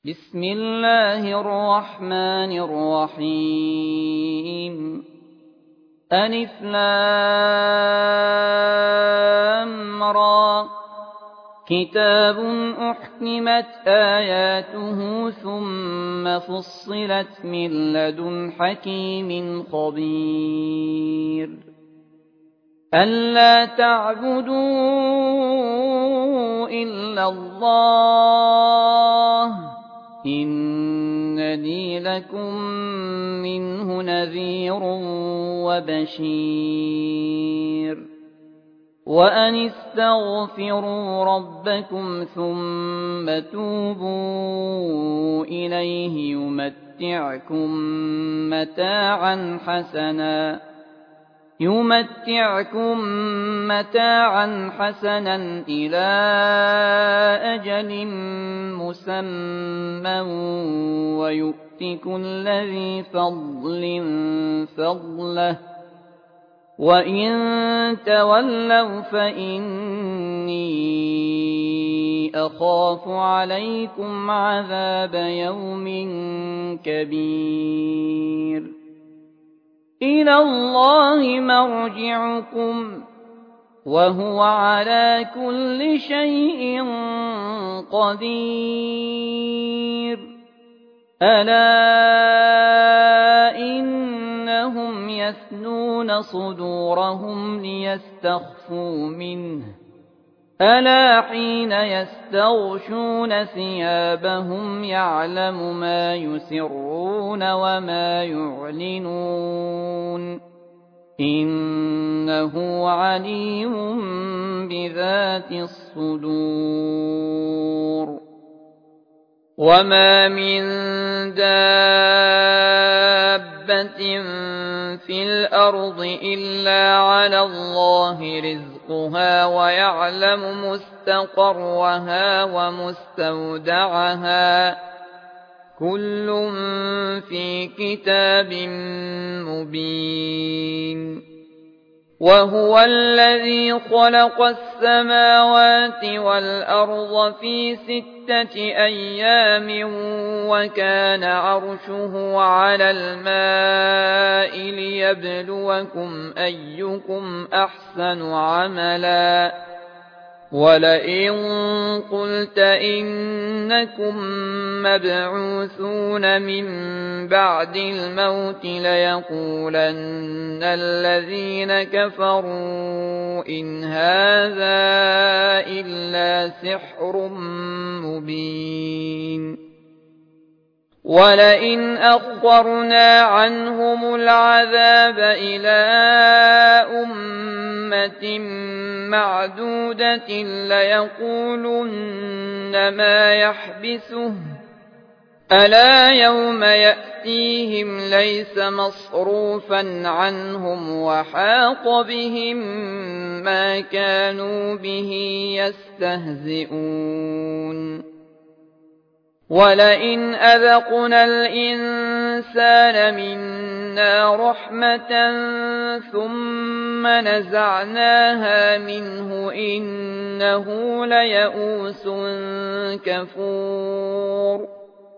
بسم الله الرحمن الرحيم ألف لام را كتاب أحكمت آياته ثم فصلت من لدن حكيم خبير ألا تعبدوا إلا الله إنني لكم منه نذير وبشير وأن استغفروا ربكم ثم توبوا إليه يمتعكم متاعا حسنا إلى أجل مسمى ويؤت كل ذي فضل فضله وإن تولوا فإني أخاف عليكم عذاب يوم كبير إلى الله مرجعكم وهو على كل شيء قدير ألا إنهم يثنون صدورهم ليستخفوا منه ألا حين يستغشون ثيابهم يعلم ما يسرون وما يعلنون إنه عليم بذات الصدور وما من دابة في الأرض إلا على الله رزقها ويعلم مستقرها ومستودعها كل في كتاب مبين وهو الذي خلق السماوات والأرض في 6 أيام وكان عرشه على الماء ليبلوكم أيكم أحسن عملا ولئن قلت إنكم مبعوثون من بعد الموت ليقولن الذين كفروا إن هذا إلا سحر مبين ولئن أخرنا عنهم العذاب إلى أمة معدودة ليقولن ما يحبسه ألا يوم يأتيهم ليس مصروفا عنهم وحاق بهم ما كانوا به يستهزئون ولئن أذقنا الإنسان منا رحمة ثم نزعناها منه إنه ليئوس كفور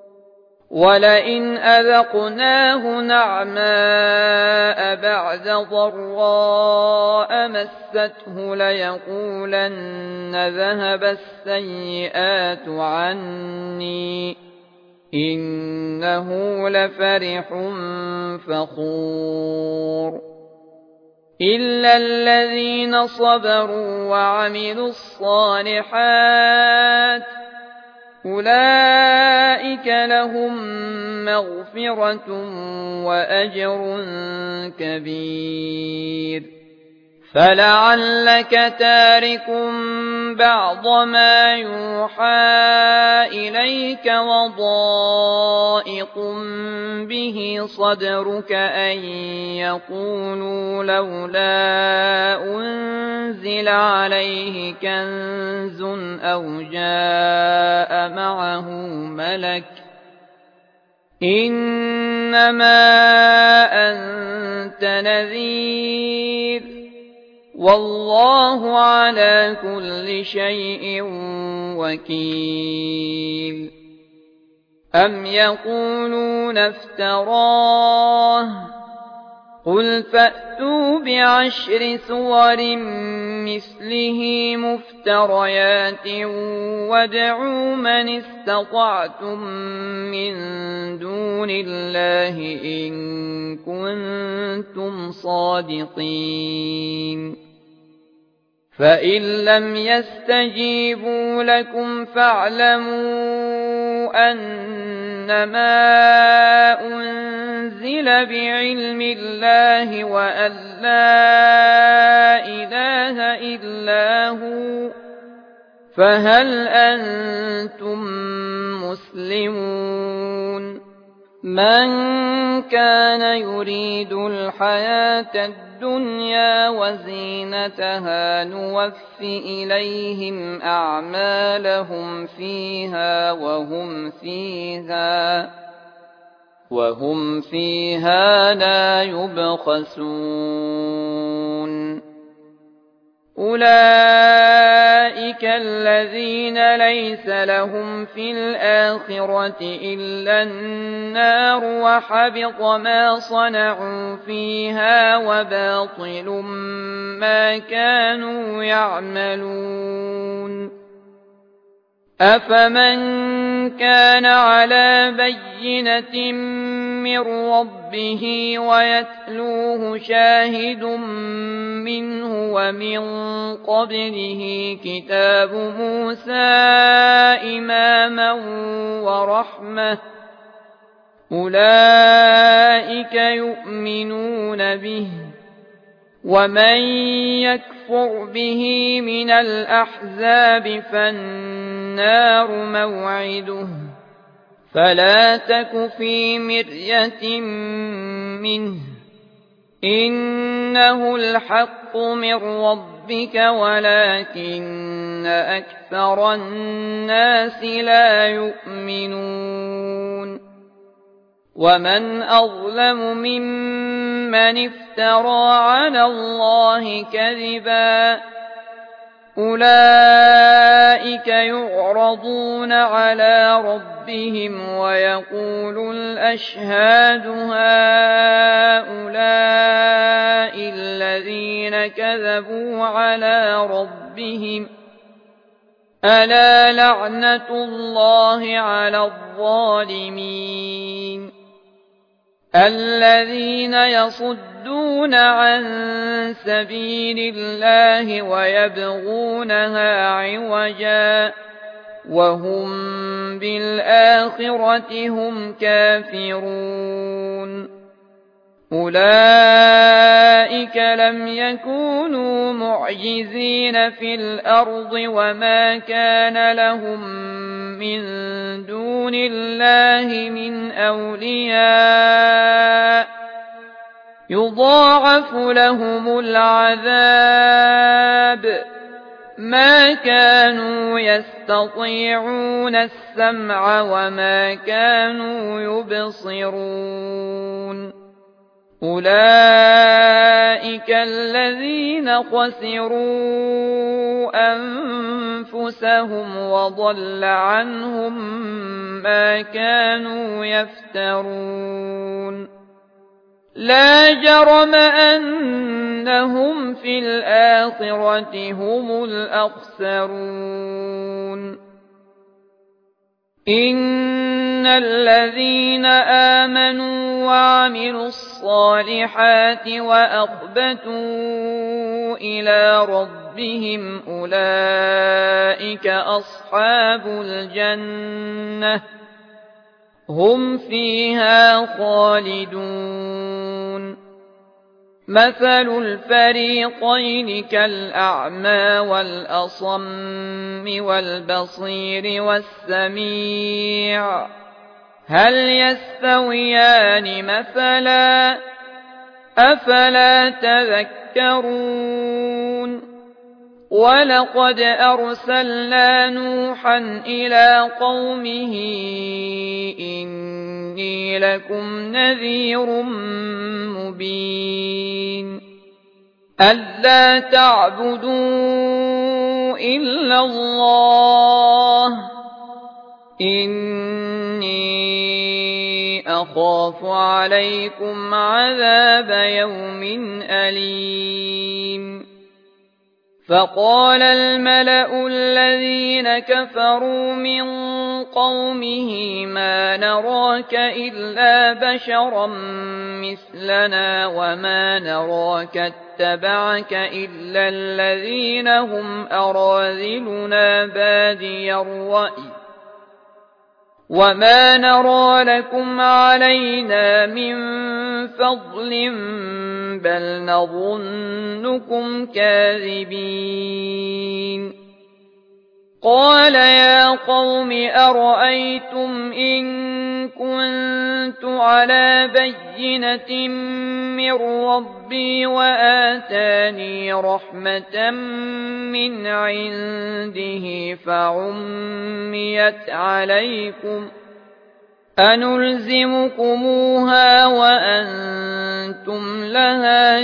ولئن أذقناه نعماء بعد ضراء مسته ليقولن ذهب السيئات عني إنه لفرح فخور إلا الذين صبروا وعملوا الصالحات أولئك لهم مغفرة وأجر كبير فلعلك تارك بعض ما يوحى إليك وضائق به صدرك أن يقولوا لولا أنزل عليه كنز أو جاء معه ملك إنما أنت نذير والله على كل شيء وكيل أم يقولون افتراه قل فأتوا بعشر سور مثله مفتريات وادعوا من استطعتم من دون الله إن كنتم صادقين فإن لم يستجيبوا لكم فاعلموا أنما أنزل بعلم الله وأن لا إله إلا هو فهل أنتم مسلمون من كان يريد الحياة الدنيا وزينتها نوف إليهم أعمالهم فيها وهم فيها لا يبخسون أولئك الذين ليس لهم في الآخرة إلا النار وحبط ما صنعوا فيها وباطل ما كانوا يعملون أفمن كان على بينة من ربه ويتلوه شاهد منه ومن قبله كتاب موسى إماما ورحمة أولئك يؤمنون به ومن يكفر به من الأحزاب فالنار موعده فلا تك في مرية منه إنه الحق من ربك ولكن أكثر الناس لا يؤمنون ومن أظلم ممن افترى على الله كذبا أولئك يعرضون على ربهم ويقول الأشهاد هؤلاء الذين كذبوا على ربهم ألا لعنة الله على الظالمين الذين يصدون عن سبيل الله ويبغونها عوجا وهم بالآخرة هم كافرون أولئك لم يكونوا معجزين في الأرض وما كان لهم من دون الله من أولياء يضاعف لهم العذاب ما كانوا يستطيعون السمع وما كانوا يبصرون أولئك الذين خسروا أنفسهم وضل عنهم ما كانوا يفترون لا جرم أنهم في الآخرة هم الأخسرون إن الذين آمنوا وعملوا الصالحات وأخبتوا إلى ربهم أولئك أصحاب الجنة هم فيها خالدون مثل الفريقين كالأعمى والأصم والبصير والسميع هل يستويان مثلا أفلا تذكرون ولقد أرسلنا نوحا إلى قومه إني لكم نذير مبين ألا تعبدوا إلا الله إني أخاف عليكم عذاب يوم أليم فقال الملأ الذين كفروا من قومه ما نراك إلا بشرا مثلنا وما نراك اتبعك إلا الذين هم أراذلنا بادي الرأي وما نرى لكم علينا من فضل بل نظنكم كاذبين قال يا قوم أرأيتم إن كنت على بينة من ربي وآتاني رحمة من عنده فعميت عليكم أنلزمكموها وأنتم لها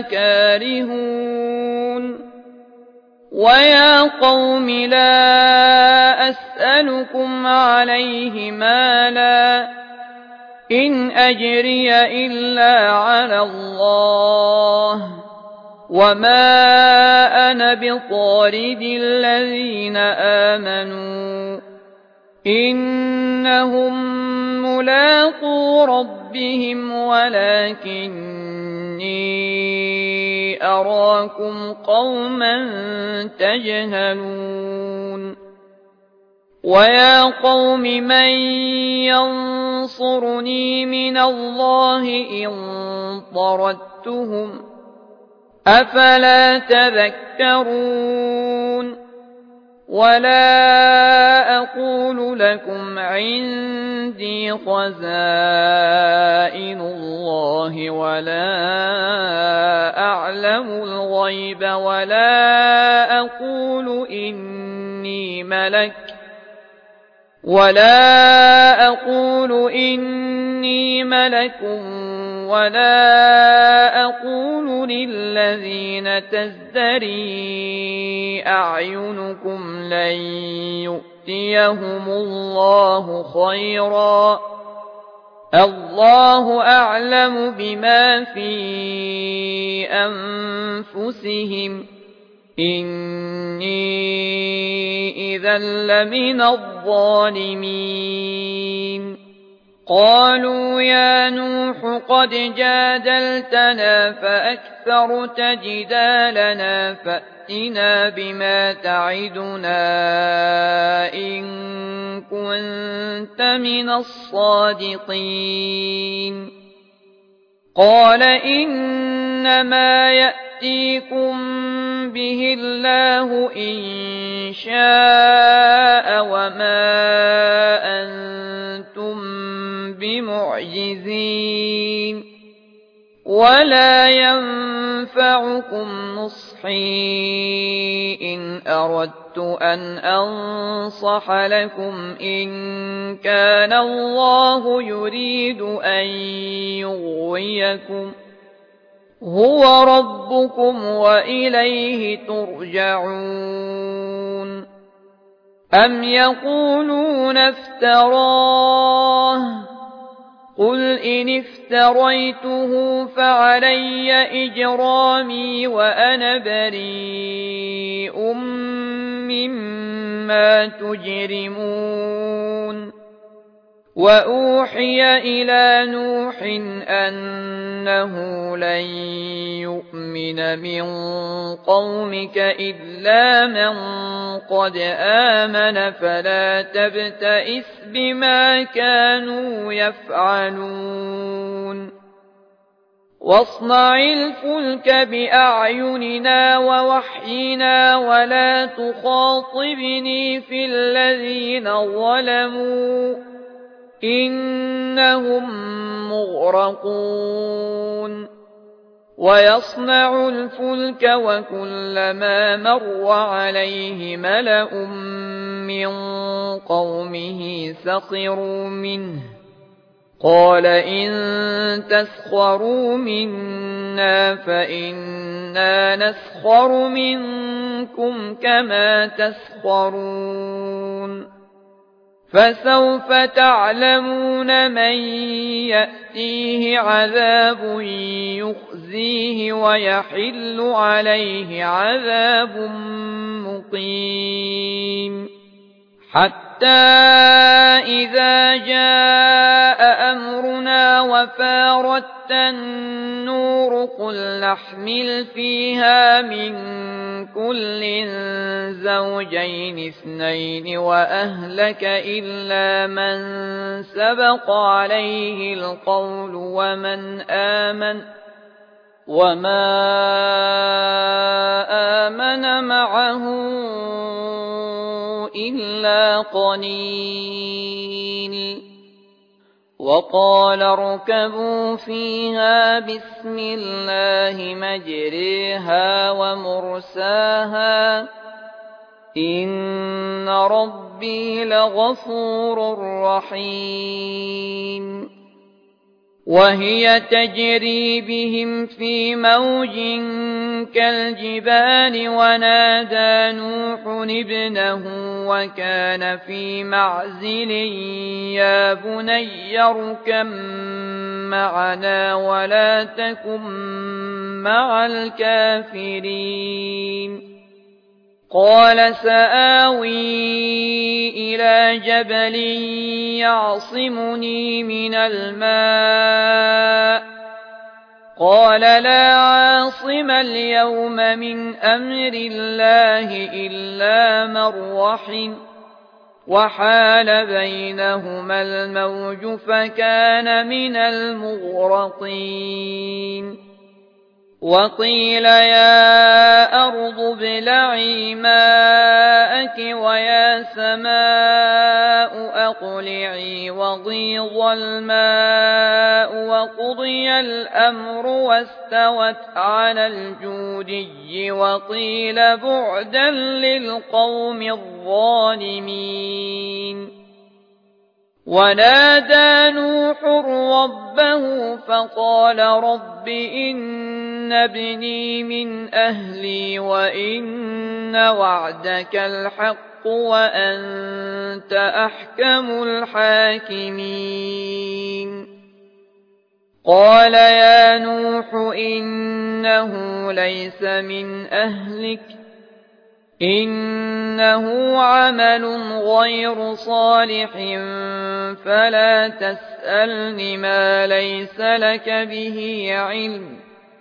كارهون ويا قوم لا أسألكم عليه مالا إن أجري إلا على الله وما أنا بطارد الذين آمنوا إنهم ملاقو ربهم ولكني أراكم قوما تجهلون ويا قوم من ينصرني من الله إن طردتهم أفلا تذكرون ولا أقول لكم عندي خزائن الله ولا أعلم الغيب ولا أقول إني ملك ولا أقول للذين تزدري أعينكم لن يؤتيهم الله خيرا الله أعلم بما في أنفسهم إني إذا لمن الظالمين قالوا يا نوح قد جادلتنا فأكثرت جدالنا فأتنا بما تعدنا إن كنت من الصادقين قال إنما يأتيكم به الله إن شاء وما أنتم بمعجزين ولا ينفعكم نصحي إن أردت أن أنصح لكم إن كان الله يريد أن يغويكم هو ربكم وإليه ترجعون أم يقولون افتراه قل إن افتريته فعلي إجرامي وأنا بريء مما تجرمون وأوحي إلى نوح أنه لن يؤمن من قومك إلا من قد آمن فلا تبتئس بما كانوا يفعلون واصنع الفلك بأعيننا ووحينا ولا تخاطبني في الذين ظلموا إنهم مغرقون ويصنع الفلك وكلما مر عليه ملأ من قومه سخروا منه قال إن تسخروا منا فإنا نسخر منكم كما تسخرون فسوف تعلمون من يأتيه عذاب يخزيه ويحل عليه عذاب مقيم حتى إذا جاء أمرنا وفارت النور قل نحمل فيها من كل زوجين اثنين وأهلك إلا من سبق عليه القول وما آمن معه إلا قليل وقال اركبوا فيها بسم الله مجريها ومرساها إن ربي لغفور رحيم وهي تجري بهم في موج كالجبال ونادى نوح ابنه وكان في معزل يا بني اركب معنا ولا تكن مع الكافرين قال سآوي إلى جبل يعصمني من الماء قال لا عاصم اليوم من أمر الله إلا من رحم وحال بينهما الموج فكان من المغرقين وقيل يا أرض ابلعي ماءك ويا سماء أقلعي وغيض الماء وقضي الأمر واستوت على الجودي وقيل بعدا للقوم الظالمين ونادى نوح ربه فقال رب إن ابني من أهلي وإن وعدك الحق وأنت أحكم الحاكمين قال يا نوح إنه ليس من أهلك إنه عمل غير صالح فلا تسألن ما ليس لك به علم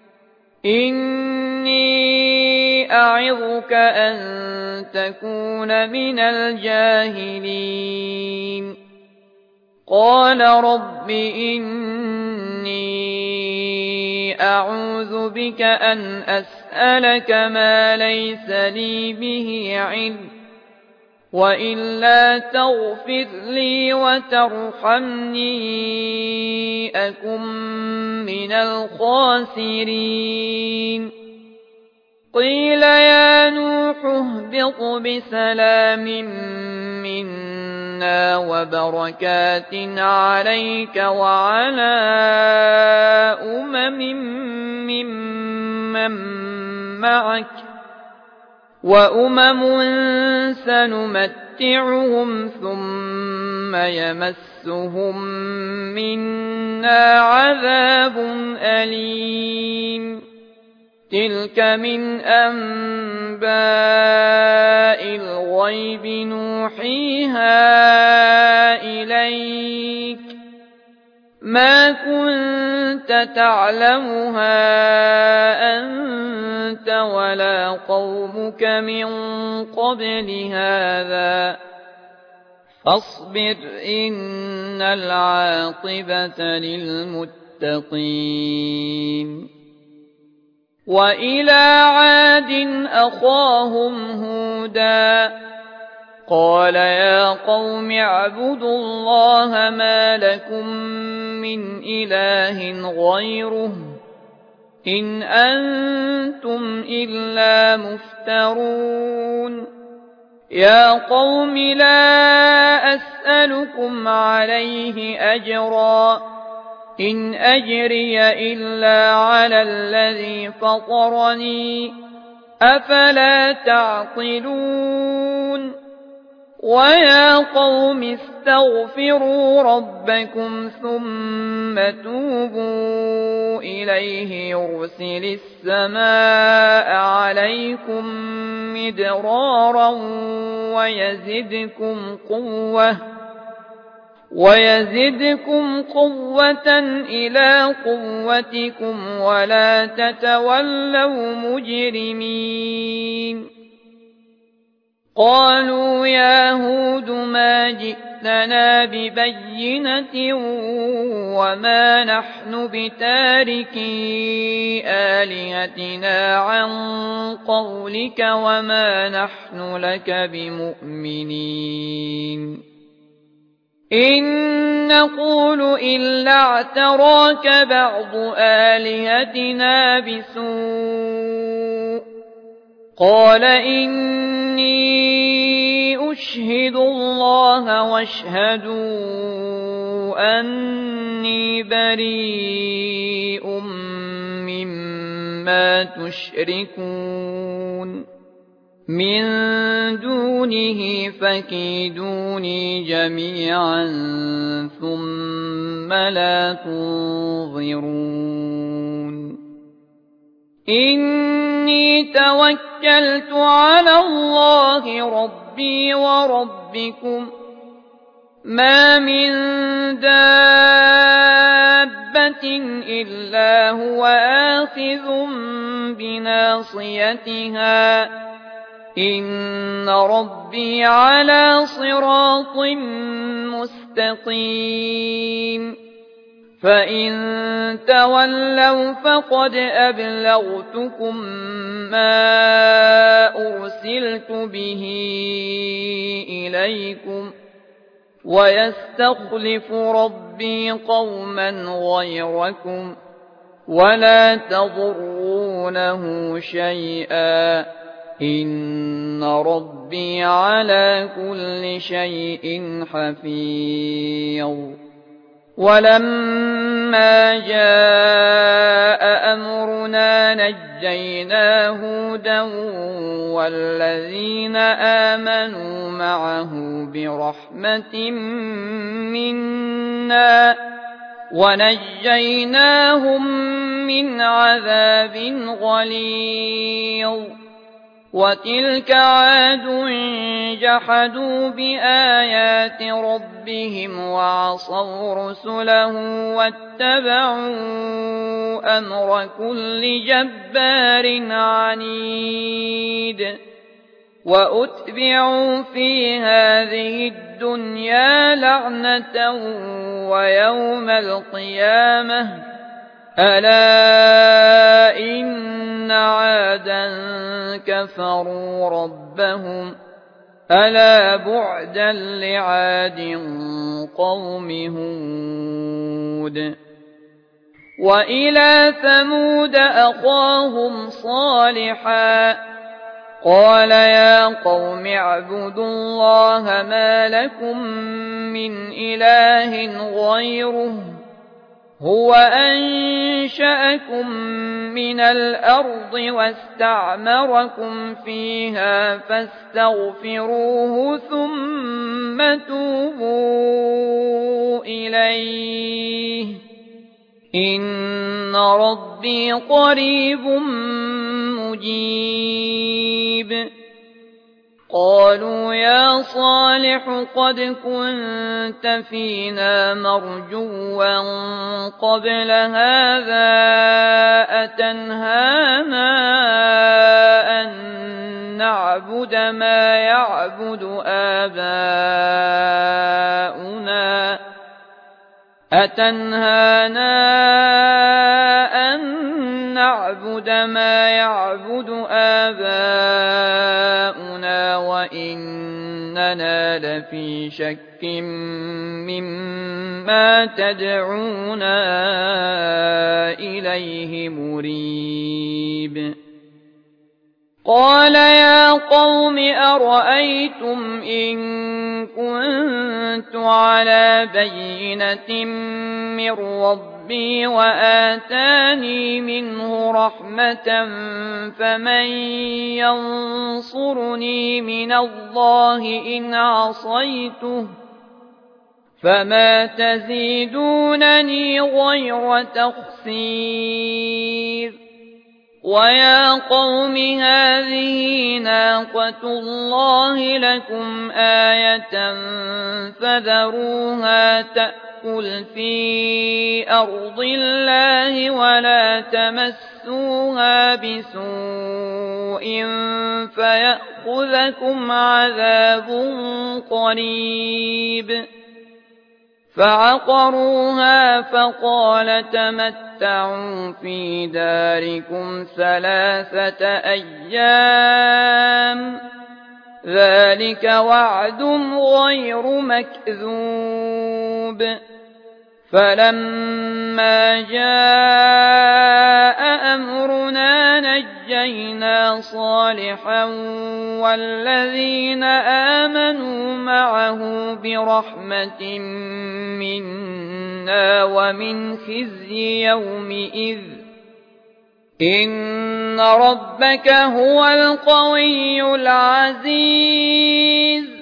إني أعظك أن تكون من الجاهلين قال رب إني أعوذ بك أن أسألك ما ليس لي به علم وإلا تغفر لي وترحمني أكن من الخاسرين قيل يا نوح اهبط بسلام منا وبركات عليك وعلى ممن معك وأمم سنمتعهم ثم يمسهم منا عذاب أليم تلك من أنباء الغيب نوحيها إليك ما كنت تعلمها أنت ولا قومك من قبل هذا فاصبر إن العاقبة للمتقين وإلى عاد أخاهم هودا قال يا قوم اعبدوا الله ما لكم من إله غيره إن أنتم إلا مفترون يا قوم لا أسألكم عليه أجرا إن أجري إلا على الذي فطرني أفلا تعقلون ويا قوم استغفروا ربكم ثم توبوا إليه يرسل السماء عليكم مدرارا ويزدكم قوة إلى قوتكم ولا تتولوا مجرمين. قالوا يا هود ما جئتنا ببينة وما نحن بتاركي آلهتنا عن قولك وما نحن لك بمؤمنين إن نقول إلا اعتراك بعض آلهتنا بسوء قال إني أشهد الله واشهدوا أني بريء مما تشركون من دونه فكيدوني جميعا ثم لا تنظرون. إني توكلت على الله ربي وربكم ما من دابة إلا هو آخذ بناصيتها إن ربي على صراط مستقيم. فإن تولوا فقد أبلغتكم ما أرسلت به إليكم ويستخلف ربي قوما غيركم ولا تضرونه شيئا إن ربي على كل شيء حفيظ. ولما جاء أمرنا نجينا هودا والذين آمنوا معه برحمة منا ونجيناهم من عذاب غليظ. وتلك عاد جحدوا بآيات ربهم وعصوا رسله واتبعوا أمر كل جبار عنيد. وأتبعوا في هذه الدنيا لعنة ويوم القيامة ألا إن عادا كفروا ربهم ألا بعدا لعاد قوم هود. وإلى ثمود أخاهم صالحا قال يا قوم اعبدوا الله ما لكم من إله غيره هو أنشأكم من الأرض واستعمركم فيها فاستغفروه ثم توبوا إليه إن ربي قريب مجيب. قالوا يا صالح قد كنت فينا مرجوا قبل هذا أتنهانا أن نعبد ما يعبد آباؤنا وإننا لفي شك مما تدعونا إليه مريب. قال يا قوم أرأيتم إن كنت كنت على بينة من ربي وآتاني منه رحمة فمن ينصرني من الله إن عصيته فما تزيدونني غير تخسير ويا قوم هذه ناقة الله لكم آية فذروها تأكل في أرض الله ولا تمسوها بسوء فيأخذكم عذاب قريب فعقروها فقال تمتعوا في داركم 3 أيام ذلك وعد غير مكذوب فلما جاء أمرنا نجينا صالحا والذين آمنوا معه برحمة منا ومن خزي يومئذ إن ربك هو القوي العزيز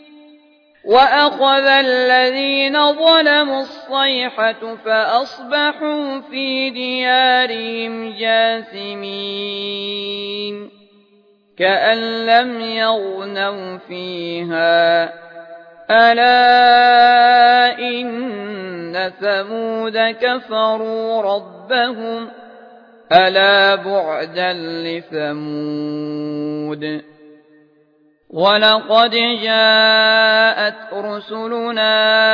وأخذ الذين ظلموا الصيحة فأصبحوا في ديارهم جاثمين كأن لم يغنوا فيها ألا إن ثمود كفروا ربهم ألا بعدا لثمود ولقد جاءت رسلنا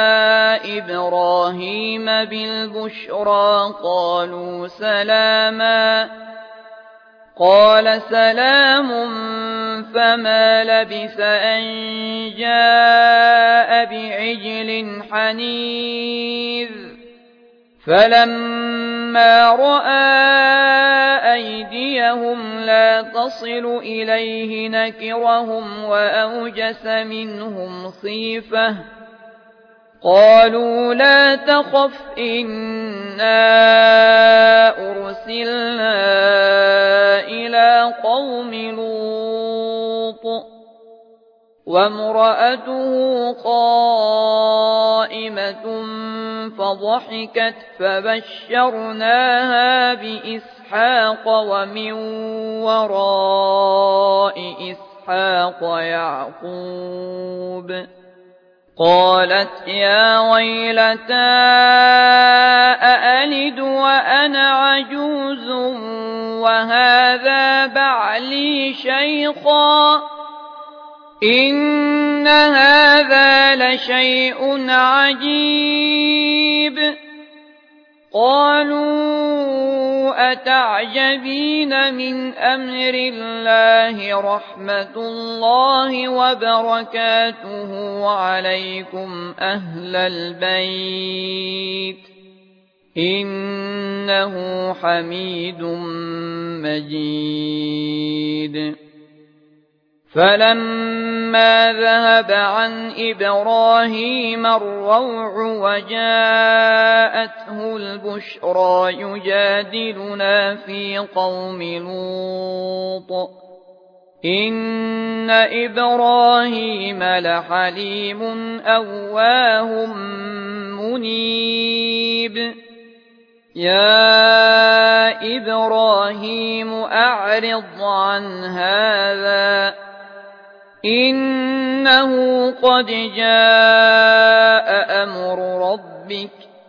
إبراهيم بالبشرى قالوا سلاما قال سلام فما لبث أن جاء بعجل حنيذ فلما رأى أيديهم لا تصل إليه نكرهم وأوجس منهم خيفة قالوا لا تخف إنا أرسلنا إلى قوم لوط وامرأته قائمة فضحكت فبشرناها بإسحاق ومن وراء إسحاق يعقوب قالت يا ويلتى أألد وأنا عجوز وهذا بعلي شيخا إن هذا لشيء عجيب قالوا أتعجبين من أمر الله رحمة الله وبركاته عليكم أهل البيت إنه حميد مجيد فلما ذهب عن إبراهيم الروع وجاءته البشرى يجادلنا في قوم لوط إن إبراهيم لحليم أواه منيب يا إبراهيم أعرض عن هذا إنه قد جاء أمر ربك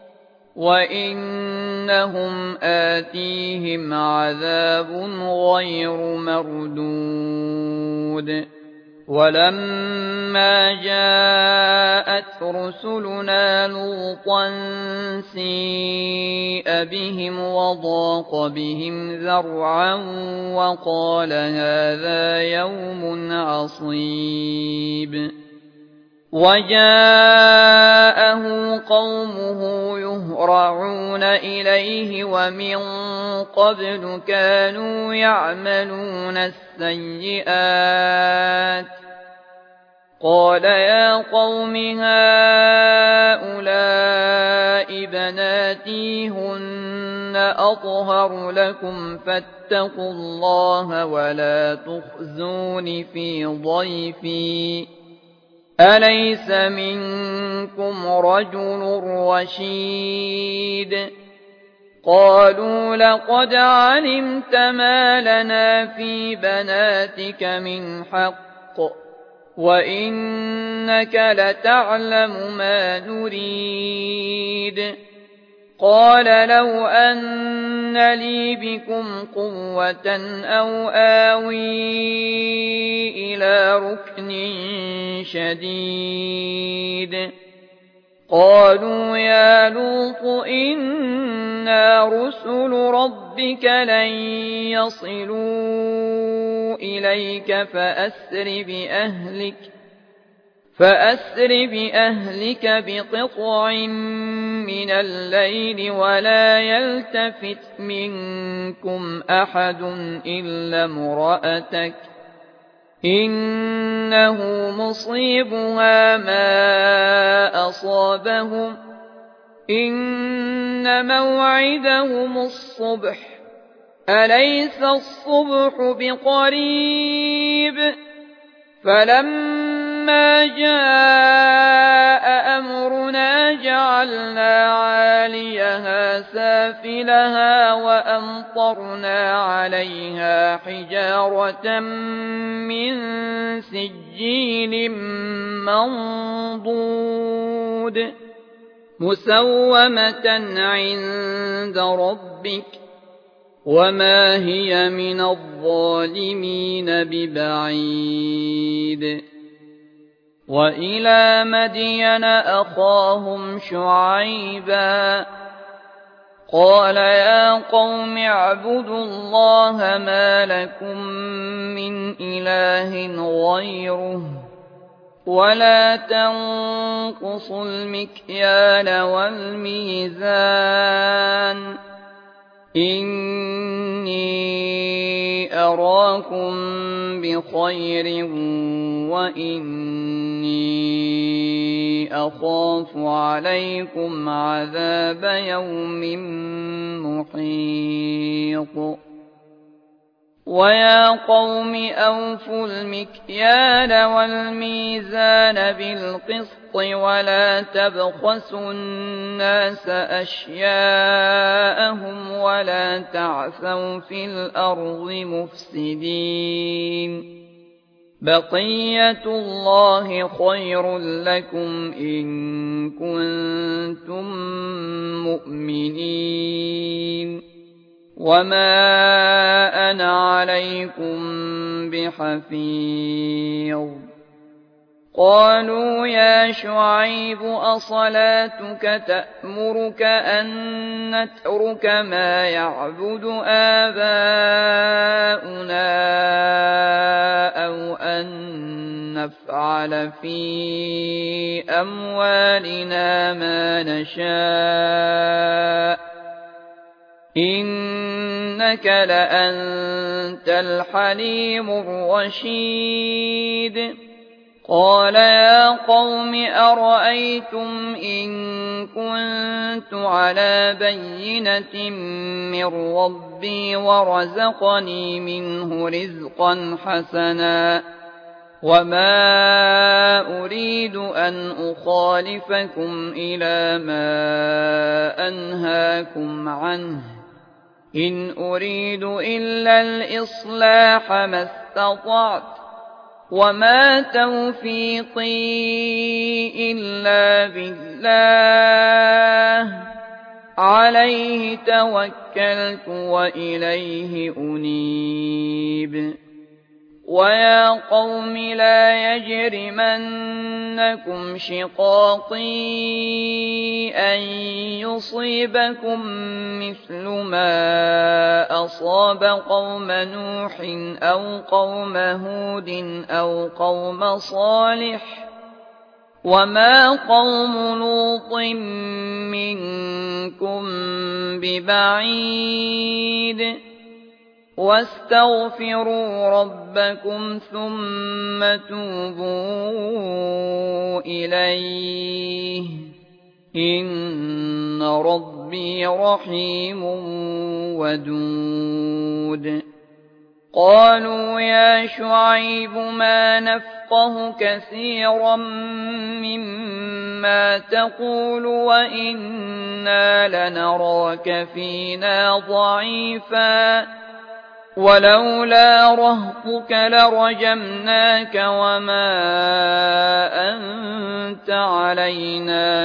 وإنهم آتيهم عذاب غير مردود ولما جاءت رسلنا لوطا سيء بهم وضاق بهم ذرعا وقال هذا يوم عصيب وجاءه قومه يهرعون إليه ومن قبل كانوا يعملون السيئات قال يا قوم هؤلاء بناتي هن أطهر لكم فاتقوا الله ولا تخزون في ضيفي أليس منكم رجل رشيد قالوا لقد علمت ما لنا في بناتك من حق وإنك لتعلم ما نريد قال لو أن لي بكم قوة أو آوي إلى ركن شديد قالوا يا لوط إنا رسل ربك لن يصلوا إليك فأسر بأهلك بقطع من الليل ولا يلتفت منكم أحد إلا امرأتك إنه مصيبها ما أصابهم إن موعدهم الصبح أليس الصبح بقريب فلما جاء أمرنا جعلنا عاليها سافلها وأمطرنا عليها حجارة من سجيل منضود مسومة عند ربك وما هي من الظالمين ببعيد وإلى مدين أخاهم شعيبا قال يا قوم اعبدوا الله ما لكم من إله غيره ولا تنقصوا المكيال والميزان إني أراكم بخير وإني أخاف عليكم عذاب يوم محيط ويا قوم أوفوا المكيال والميزان بالقسط ولا تبخسوا الناس أشياءهم ولا تعثوا في الأرض مفسدين بقية الله خير لكم إن كنتم مؤمنين وما أنا عليكم بحفيظ قالوا يا شعيب أصلاتك تأمرك أن نترك ما يعبد آباؤنا أو أن نفعل في أموالنا ما نشاء إنك لأنت الحليم الرشيد قال يا قوم أرأيتم إن كنت على بينة من ربي ورزقني منه رزقا حسنا وما أريد أن أخالفكم إلى ما أنهاكم عنه إن أريد إلا الإصلاح ما استطعت وما توفيقي إلا بالله عليه توكلت وإليه أنيب ويا قوم لا يجرمنكم شقاقي أن يصيبكم مثل ما أصاب قوم نوح أو قوم هود أو قوم صالح وما قوم لوط منكم ببعيد واستغفروا ربكم ثم توبوا إليه إن ربي رحيم ودود قالوا يا شعيب ما نفقه كثيرا مما تقول وإنا لنراك فينا ضعيفا ولولا رهطك لرجمناك وما أنت علينا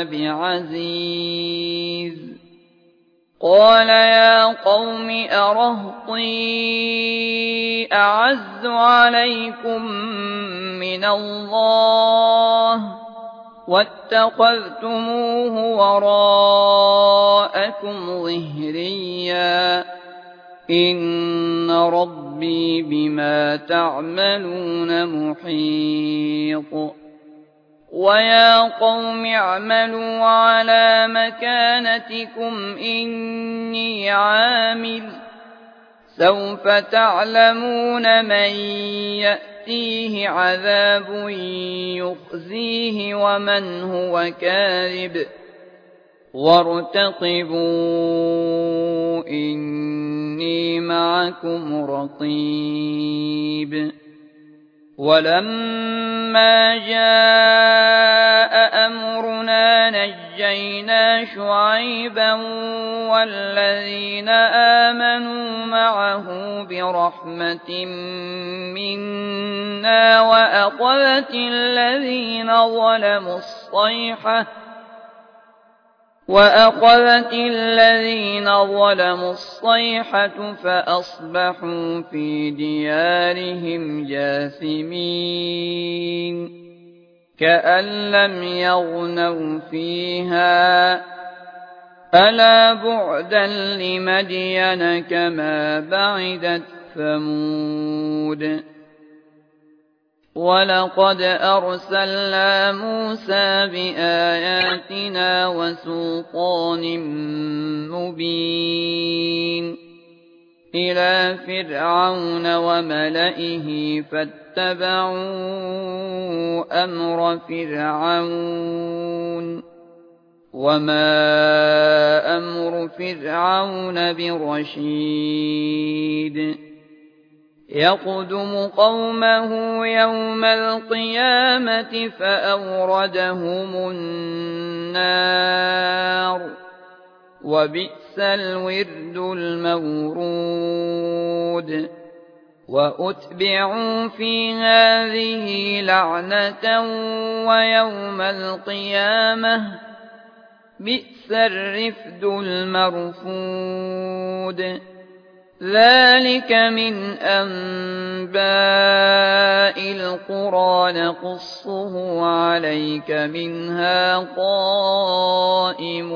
بعزيز قال يا قوم أرهطي أعز عليكم من الله واتخذتموه وراءكم ظهريا إن ربي بما تعملون محيط ويا قوم اعملوا على مكانتكم إني عامل سوف تعلمون من يأتيه عذاب يخزيه ومن هو كاذب وارتقبوا إني معكم رقيب ولما جاء أمرنا نجينا شعيبا والذين آمنوا معه برحمة منا وأخذت الذين ظلموا الصيحة فأصبحوا في ديارهم جاثمين كأن لم يغنوا فيها ألا بعدا لمدين كما بعدت ثمود ولقد أرسلنا موسى بآياتنا وسلطان مبين إلى فرعون وملئه فاتبعوا أمر فرعون وما أمر فرعون برشيد يقدم قومه يوم القيامة فأوردهم النار وبئس الورد المورود وأتبعوا في هذه لعنة ويوم القيامة بئس الرفد المرفود ذلك من أنباء القرى نقصه عليك منها قائم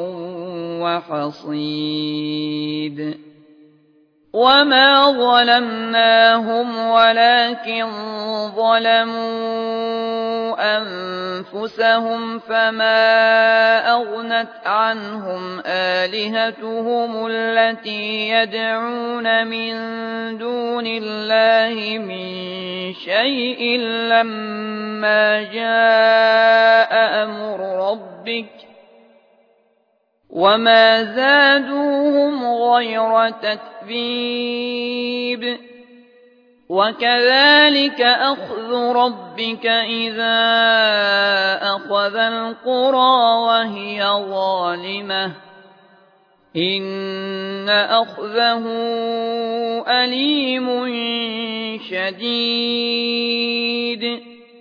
وحصيد وما ظلمناهم ولكن ظلموا أنفسهم فما أغنت عنهم آلهتهم التي يدعون من دون الله من شيء لما جاء أمر ربك وما زادوهم غير تتبيب وكذلك أخذ ربك إذا أخذ القرى وهي ظالمة إن أخذه أليم شديد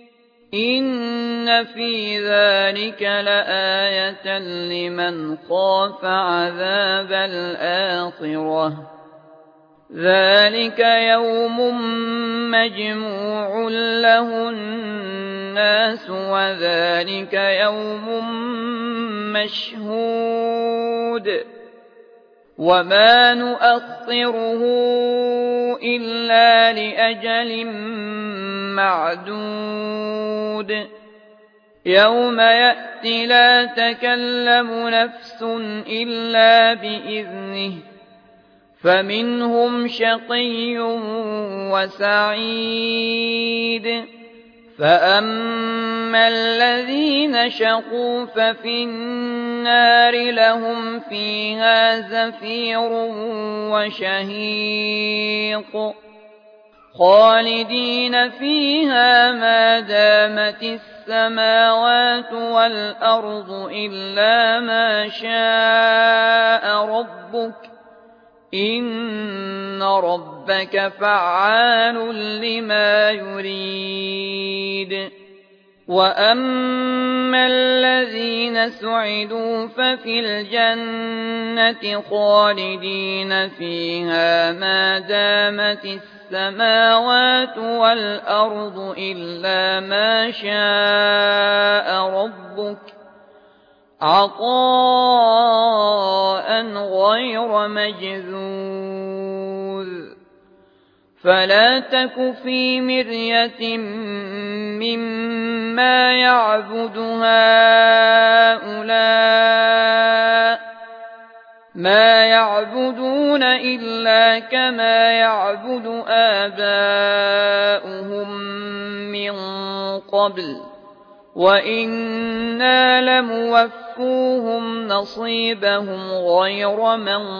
إن في ذلك لآية لمن خاف عذاب الآخرة ذلك يوم مجموع له الناس وذلك يوم مشهود وما نؤخره إلا لأجل معدود يوم يأتي لا تكلم نفس إلا بإذنه فمنهم شقي وسعيد. فأما الذين شقوا ففي النار لهم فيها زفير وشهيق خالدين فيها ما دامت السماوات والأرض إلا ما شاء ربك إن ربك فعال لما يريد. وأما الذين سعدوا ففي الجنة خالدين فيها ما دامت السماوات والأرض إلا ما شاء ربك عطاء غير مجذوذ. فلا تك في مرية مما يعبد هؤلاء ما يعبدون إلا كما يعبد آباؤهم من قبل وإنا لموفوهم نصيبهم غير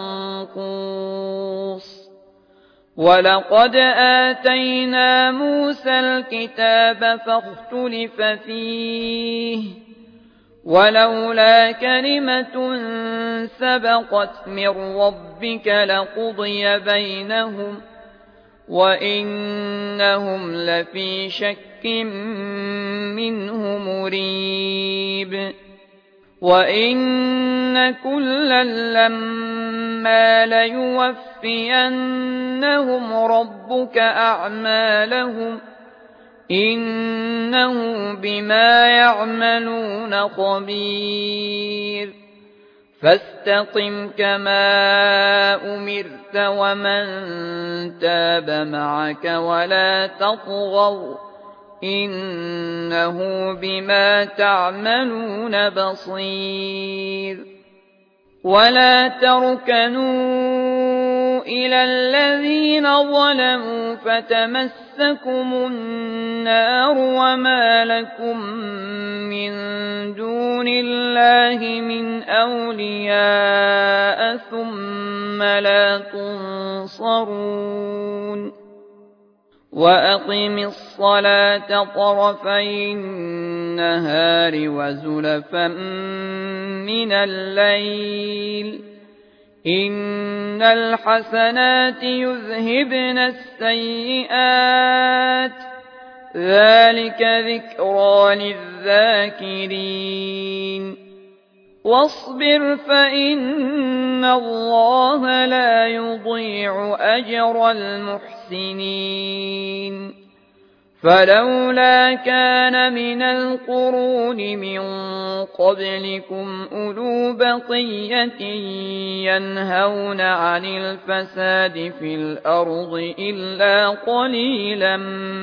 منقوص. ولقد آتينا موسى الكتاب فاختلف فيه ولولا كلمة سبقت من ربك لقضي بينهم وإنهم لفي شك منه مريب. وإن كلا لما ليوفينهم ربك أعمالهم إنه بما يعملون خبير. فاستقم كما أمرت ومن تاب معك ولا تطغوا إنه بما تعملون بصير. ولا تركنوا إلى الذين ظلموا فتمسكم النار وما لكم من دون الله من أولياء ثم لا تنصرون. وأقم الصلاة طرفي النهار وزلفا من الليل إن الحسنات يذهبن السيئات ذلك ذكرى للذاكرين. واصبر فإن الله لا يضيع أجر المحسنين. فلولا كان من القرون من قبلكم أولو بقية ينهون عن الفساد في الأرض إلا قليلا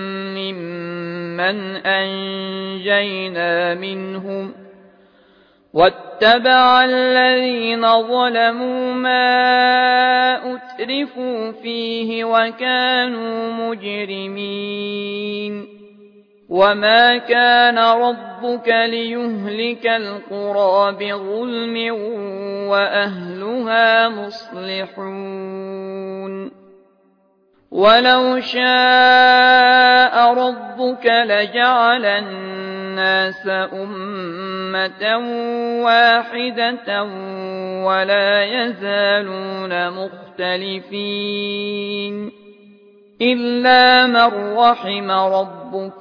ممن أنجينا منهم واتبع الذين ظلموا ما أترفوا فيه وكانوا مجرمين. وما كان ربك ليهلك القرى بظلم وأهلها مصلحون. ولو شاء ربك لجعل الناس أمة واحدة ولا يزالون مختلفين إلا من رحم ربك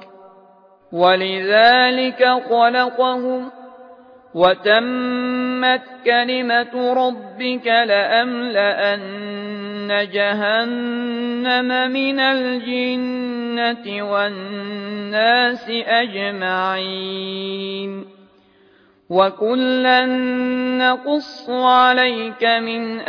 ولذلك خلقهم وتمت كلمة ربك لأملأن جهنم من الجنة والناس أجمعين. وكلا نقص عليك من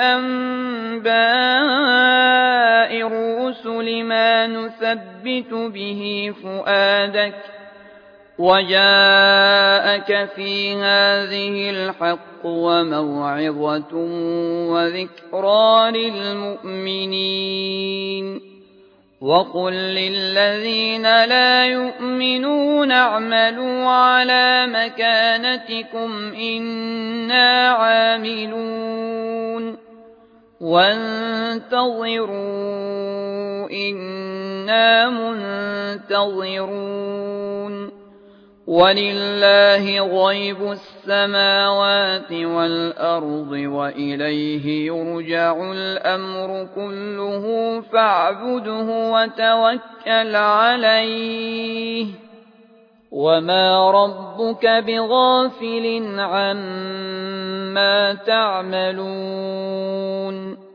أنباء الرسل ما نثبت به فؤادك وجاءك في هذه الحق وموعظة وذكرى للمؤمنين وقل للذين لا يؤمنون اعملوا على مكانتكم إنا عاملون وانتظروا إنا منتظرون ولله غيب السماوات والأرض وإليه يرجع الأمر كله فاعبده وتوكل عليه وما ربك بغافل عما تعملون